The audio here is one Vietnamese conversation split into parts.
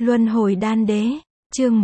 Luân hồi đan đế, chương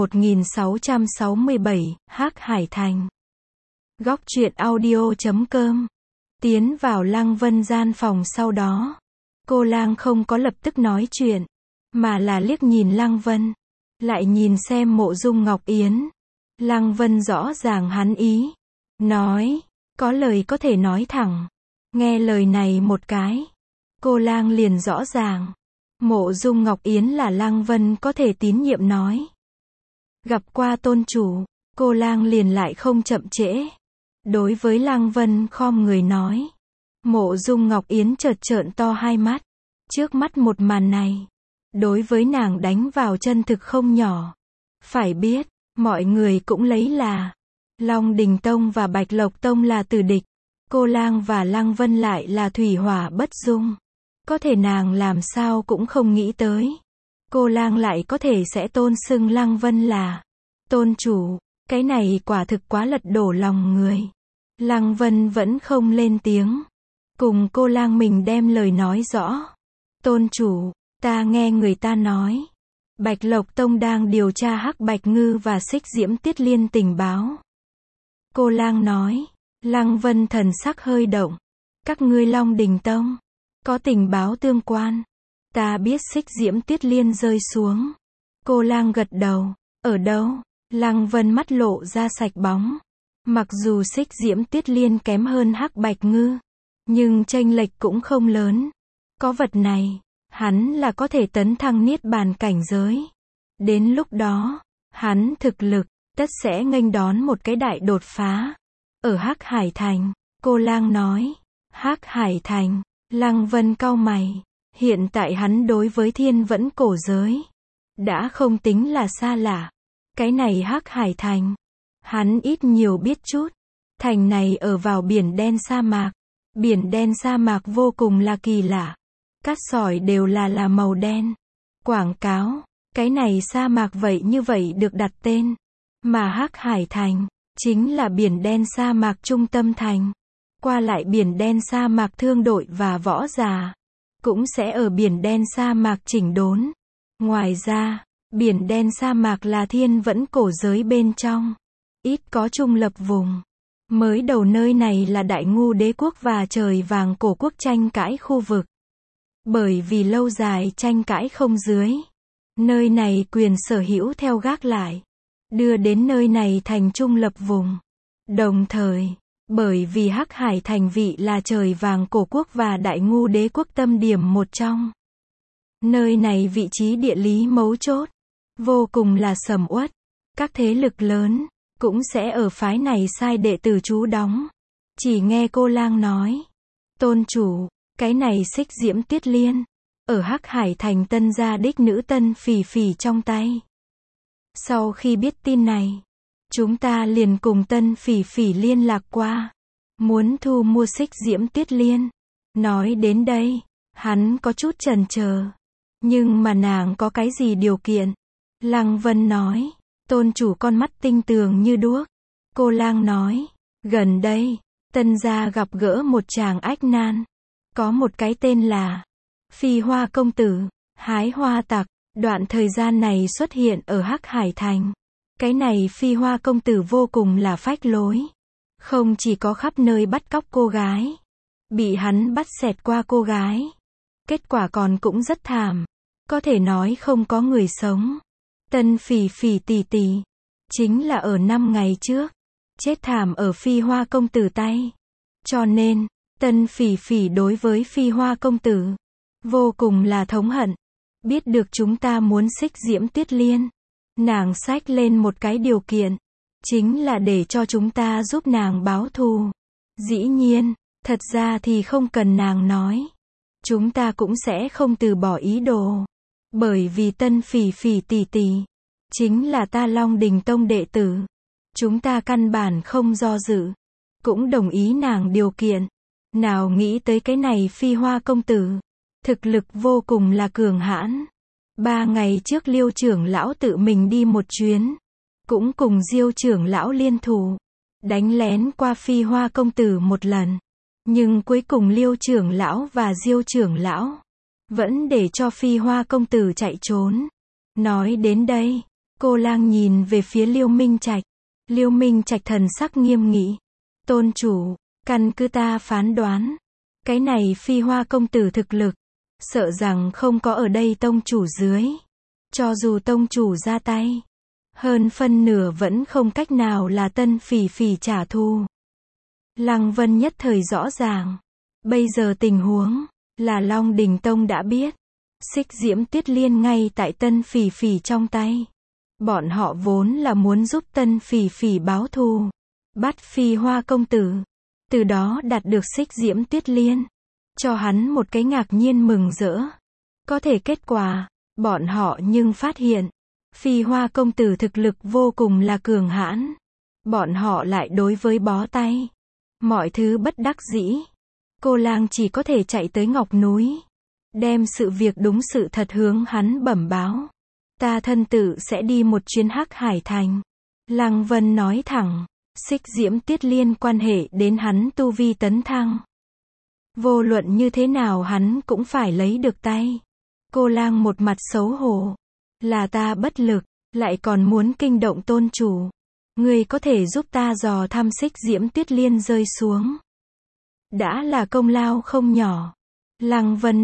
1667, Hắc Hải Thành. Góc truyện audio.com. Tiến vào Lăng Vân gian phòng sau đó, cô Lang không có lập tức nói chuyện, mà là liếc nhìn Lăng Vân, lại nhìn xem Mộ Dung Ngọc Yến. Lăng Vân rõ ràng hắn ý, nói, có lời có thể nói thẳng. Nghe lời này một cái, cô Lang liền rõ ràng, Mộ Dung Ngọc Yến là Lăng Vân có thể tín nhiệm nói. Gặp qua tôn chủ, cô Lang liền lại không chậm trễ. Đối với Lăng Vân khom người nói. Mộ Dung Ngọc Yến chợt trợn to hai mắt. Trước mắt một màn này, đối với nàng đánh vào chân thực không nhỏ. Phải biết, mọi người cũng lấy là Long Đình Tông và Bạch Lộc Tông là tử địch. Cô Lang và Lăng Vân lại là thủy hỏa bất dung. Có thể nàng làm sao cũng không nghĩ tới. Cô Lang lại có thể sẽ tôn xưng Lăng Vân là tôn chủ. Cái này quả thực quá lật đổ lòng người. Lăng Vân vẫn không lên tiếng. Cùng cô Lang mình đem lời nói rõ. Tôn chủ, ta nghe người ta nói. Bạch Lộc Tông đang điều tra Hắc Bạch Ngư và Xích Diễm Tiết Liên tình báo. Cô Lang nói. Lăng Vân thần sắc hơi động. Các ngươi Long Đình Tông có tình báo tương quan. Ta biết Xích Diễm Tiết Liên rơi xuống. Cô Lang gật đầu. Ở đâu? Lăng Vân mắt lộ ra sạch bóng. Mặc dù Xích Diễm Tiết Liên kém hơn Hắc Bạch Ngư, nhưng chênh lệch cũng không lớn. Có vật này, hắn là có thể tấn thăng niết bàn cảnh giới. Đến lúc đó, hắn thực lực tất sẽ nghênh đón một cái đại đột phá. Ở Hắc Hải Thành, cô Lang nói. Hắc Hải Thành. Lăng Vân cau mày. Hiện tại hắn đối với thiên vẫn cổ giới đã không tính là xa lạ. Cái này Hắc Hải Thành, hắn ít nhiều biết chút. Thành này ở vào biển đen sa mạc. Biển đen sa mạc vô cùng là kỳ lạ. Cát sỏi đều là màu đen. Quảng cáo, cái này sa mạc vậy như vậy được đặt tên. Mà Hắc Hải Thành, chính là biển đen sa mạc trung tâm thành. Qua lại biển đen sa mạc thương đội và võ giả, cũng sẽ ở biển đen sa mạc chỉnh đốn. Ngoài ra, biển đen sa mạc là thiên vẫn cổ giới bên trong. Ít có trung lập vùng. Mới đầu nơi này là Đại Ngu Đế quốc và Trời Vàng Cổ quốc tranh cãi khu vực. Bởi vì lâu dài tranh cãi không dưới. Nơi này quyền sở hữu theo gác lại. Đưa đến nơi này thành trung lập vùng. Đồng thời, bởi vì Hắc Hải Thành vị là Trời Vàng Cổ quốc và Đại Ngu Đế quốc tâm điểm một trong. Nơi này vị trí địa lý mấu chốt, vô cùng là sầm uất. Các thế lực lớn, cũng sẽ ở phái này sai đệ tử trú đóng. Chỉ nghe cô Lang nói. Tôn chủ, cái này Xích Diễm Tiết Liên, ở Hắc Hải Thành tân gia đích nữ Tân Phỉ Phỉ trong tay. Sau khi biết tin này, chúng ta liền cùng Tân Phỉ Phỉ liên lạc qua. Muốn thu mua Xích Diễm Tiết Liên. Nói đến đây, hắn có chút chần chờ. Nhưng mà nàng có cái gì điều kiện? Lăng Vân nói. Tôn chủ con mắt tinh tường như đuốc. Cô Lang nói. Gần đây, tân gia gặp gỡ một chàng ách nan. Có một cái tên là Phi Hoa Công Tử, hái hoa tặc. Đoạn thời gian này xuất hiện ở Hắc Hải Thành. Cái này Phi Hoa Công Tử vô cùng là phách lối. Không chỉ có khắp nơi bắt cóc cô gái. Bị hắn bắt xẹt qua cô gái. Kết quả còn cũng rất thảm. Có thể nói không có người sống. Tân Phỉ Phỉ tỷ tỷ, chính là ở 5 ngày trước, chết thảm ở Phi Hoa Công Tử tay. Cho nên, Tân Phỉ Phỉ đối với Phi Hoa Công Tử, vô cùng là thống hận. Biết được chúng ta muốn Xích Diễm Tiết Liên, nàng xách lên một cái điều kiện, chính là để cho chúng ta giúp nàng báo thù. Dĩ nhiên, thật ra thì không cần nàng nói. Chúng ta cũng sẽ không từ bỏ ý đồ. Bởi vì Tân Phỉ Phỉ tỷ tỷ, chính là ta Long Đình Tông đệ tử. Chúng ta căn bản không do dự. Cũng đồng ý nàng điều kiện. Nào nghĩ tới cái này Phi Hoa Công Tử. Thực lực vô cùng là cường hãn. 3 ngày trước Liêu trưởng lão tự mình đi một chuyến. Cũng cùng Diêu trưởng lão liên thủ. Đánh lén qua Phi Hoa Công Tử một lần. Nhưng cuối cùng Liêu trưởng lão và Diêu trưởng lão vẫn để cho Phi Hoa Công Tử chạy trốn. Nói đến đây, cô lang nhìn về phía Liêu Minh Trạch. Liêu Minh Trạch thần sắc nghiêm nghị. Tôn chủ, căn cứ ta phán đoán, cái này Phi Hoa công tử thực lực, sợ rằng không có ở đây tông chủ dưới. Cho dù tông chủ ra tay, hơn phân nửa vẫn không cách nào là Tân Phỉ Phỉ trả thù. Lăng Vân nhất thời rõ ràng. Bây giờ tình huống là Long Đỉnh Tông đã biết, Xích Diễm Tuyết Liên ngay tại Tân Phỉ Phỉ trong tay. Bọn họ vốn là muốn giúp Tân Phỉ Phỉ báo thù, bắt Phi Hoa công tử, từ đó đạt được Xích Diễm Tuyết Liên, cho hắn một cái ngạc nhiên mừng rỡ. Có thể kết quả, bọn họ nhưng phát hiện, Phi Hoa công tử thực lực vô cùng là cường hãn. Bọn họ lại đối với bó tay. Mọi thứ bất đắc dĩ. Cô lang chỉ có thể chạy tới Ngọc Núi, đem sự việc đúng sự thật hướng hắn bẩm báo. Ta thân tự sẽ đi một chuyến Hắc Hải Thành. Lăng Vân nói thẳng, Xích Diễm Tuyết Liên quan hệ đến hắn tu vi tấn thăng. Vô luận như thế nào hắn cũng phải lấy được tay. Cô lang một mặt xấu hổ. Là ta bất lực, lại còn muốn kinh động tôn chủ. Ngươi có thể giúp ta dò thăm Xích Diễm Tuyết Liên rơi xuống. Đã là công lao không nhỏ. Lăng Vân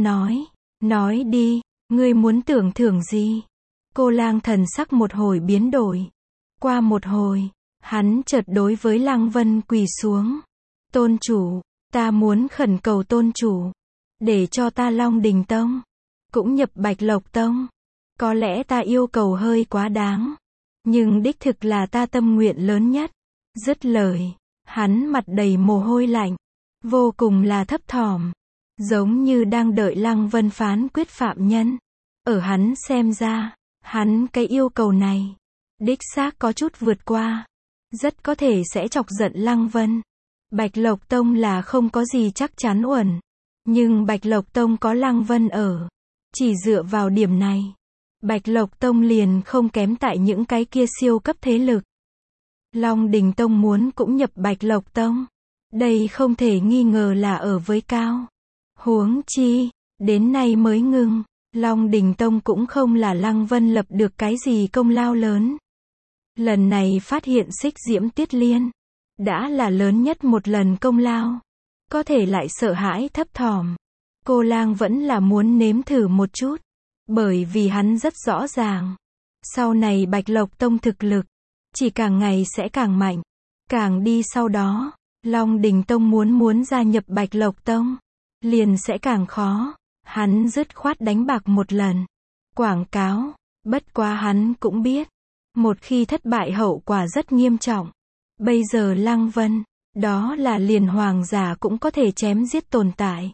nói đi, ngươi muốn tưởng thưởng gì? Cô lang thần sắc một hồi biến đổi. Qua một hồi, hắn chợt đối với Lăng Vân quỳ xuống. Tôn chủ, ta muốn khẩn cầu tôn chủ, để cho ta Long Đỉnh Tông, cũng nhập Bạch Lộc Tông. Có lẽ ta yêu cầu hơi quá đáng, nhưng đích thực là ta tâm nguyện lớn nhất. Dứt lời, hắn mặt đầy mồ hôi lạnh, vô cùng là thấp thỏm, giống như đang đợi Lăng Vân phán quyết phạm nhân. Ở hắn xem ra, hắn cái yêu cầu này, đích xác có chút vượt qua, rất có thể sẽ chọc giận Lăng Vân. Bạch Lộc Tông là không có gì chắc chắn uẩn, nhưng Bạch Lộc Tông có Lăng Vân ở, chỉ dựa vào điểm này, Bạch Lộc Tông liền không kém tại những cái kia siêu cấp thế lực. Long Đỉnh Tông muốn cũng nhập Bạch Lộc Tông, đây không thể nghi ngờ là ở với cao. Huống chi, đến nay mới ngừng, Long Đỉnh Tông cũng không là Lăng Vân lập được cái gì công lao lớn. Lần này phát hiện Xích Diễm Tuyết Liên, đã là lớn nhất một lần công lao. Có thể lại sợ hãi thấp thỏm. Cô lang vẫn là muốn nếm thử một chút. Bởi vì hắn rất rõ ràng. Sau này Bạch Lộc Tông thực lực, chỉ càng ngày sẽ càng mạnh. Càng đi sau đó, Long Đỉnh Tông muốn gia nhập Bạch Lộc Tông, liền sẽ càng khó. Hắn dứt khoát đánh bạc một lần. Quảng cáo, bất quá hắn cũng biết. Một khi thất bại hậu quả rất nghiêm trọng. Bây giờ Lăng Vân, đó là liền hoàng giả cũng có thể chém giết tồn tại.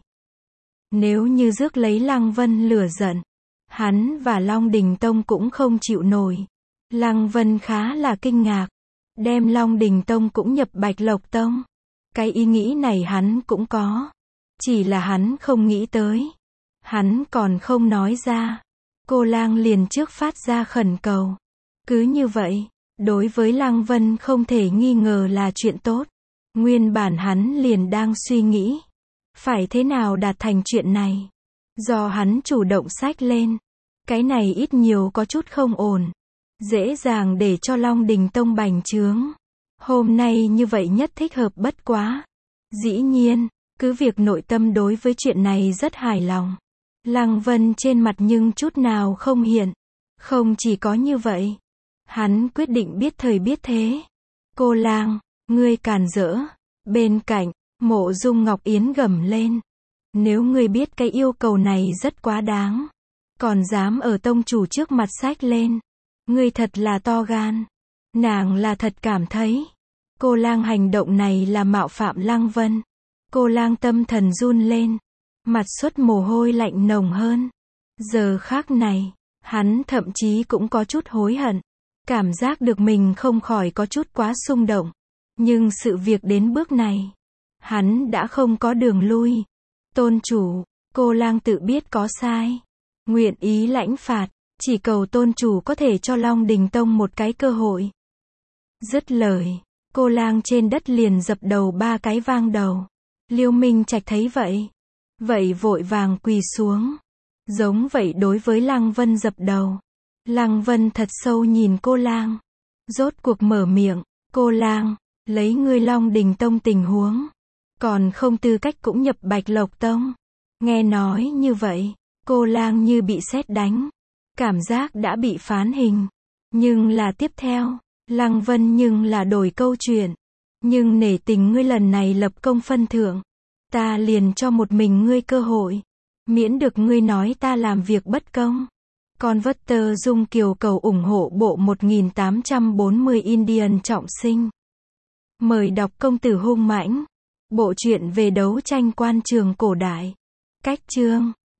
Nếu như rước lấy Lăng Vân lửa giận, hắn và Long Đỉnh Tông cũng không chịu nổi. Lăng Vân khá là kinh ngạc. Đem Long Đỉnh Tông cũng nhập Bạch Lộc Tông. Cái ý nghĩ này hắn cũng có. Chỉ là hắn không nghĩ tới. Hắn còn không nói ra. Cô lang liền trước phát ra khẩn cầu. Cứ như vậy, đối với Lăng Vân không thể nghi ngờ là chuyện tốt. Nguyên bản hắn liền đang suy nghĩ. Phải thế nào đạt thành chuyện này? Do hắn chủ động xách lên. Cái này ít nhiều có chút không ổn. Dễ dàng để cho Long Đỉnh Tông bành trướng. Hôm nay như vậy nhất thích hợp bất quá. Dĩ nhiên, cứ việc nội tâm đối với chuyện này rất hài lòng. Lăng Vân trên mặt nhưng chút nào không hiện. Không chỉ có như vậy. Hắn quyết định biết thời biết thế. Cô lang, ngươi càn rỡ. Bên cạnh, Mộ Dung Ngọc Yến gầm lên. Nếu ngươi biết cái yêu cầu này rất quá đáng, còn dám ở tông chủ trước mặt xách lên, ngươi thật là to gan. Nàng là thật cảm thấy, cô lang hành động này là mạo phạm Lăng Vân. Cô lang tâm thần run lên, mặt xuất mồ hôi lạnh nồng hơn. Giờ khác này, hắn thậm chí cũng có chút hối hận. Cảm giác được mình không khỏi có chút quá xung động. Nhưng sự việc đến bước này, hắn đã không có đường lui. Tôn chủ, cô lang tự biết có sai, nguyện ý lãnh phạt, chỉ cầu tôn chủ có thể cho Long Đỉnh Tông một cái cơ hội. Dứt lời, cô lang trên đất liền dập đầu 3 cái vang đầu. Liêu Minh Trạch thấy vậy vội vàng quỳ xuống, giống vậy đối với Lăng Vân dập đầu. Lăng Vân thật sâu nhìn cô lang. Rốt cuộc mở miệng, cô lang, lấy ngươi Long Đình Tông tình huống. Còn không tư cách cũng nhập Bạch Lộc Tông. Nghe nói như vậy, cô lang như bị sét đánh. Cảm giác đã bị phán hình. Nhưng là tiếp theo, Lăng Vân nhưng là đổi câu chuyện. Nhưng nể tình ngươi lần này lập công phân thượng. Ta liền cho một mình ngươi cơ hội. Miễn được ngươi nói ta làm việc bất công. Converter Dung Kiều cầu ủng hộ bộ 1840 Indian trọng sinh. Mời đọc Công tử hung mãnh. Bộ truyện về đấu tranh quan trường cổ đại. Cách chương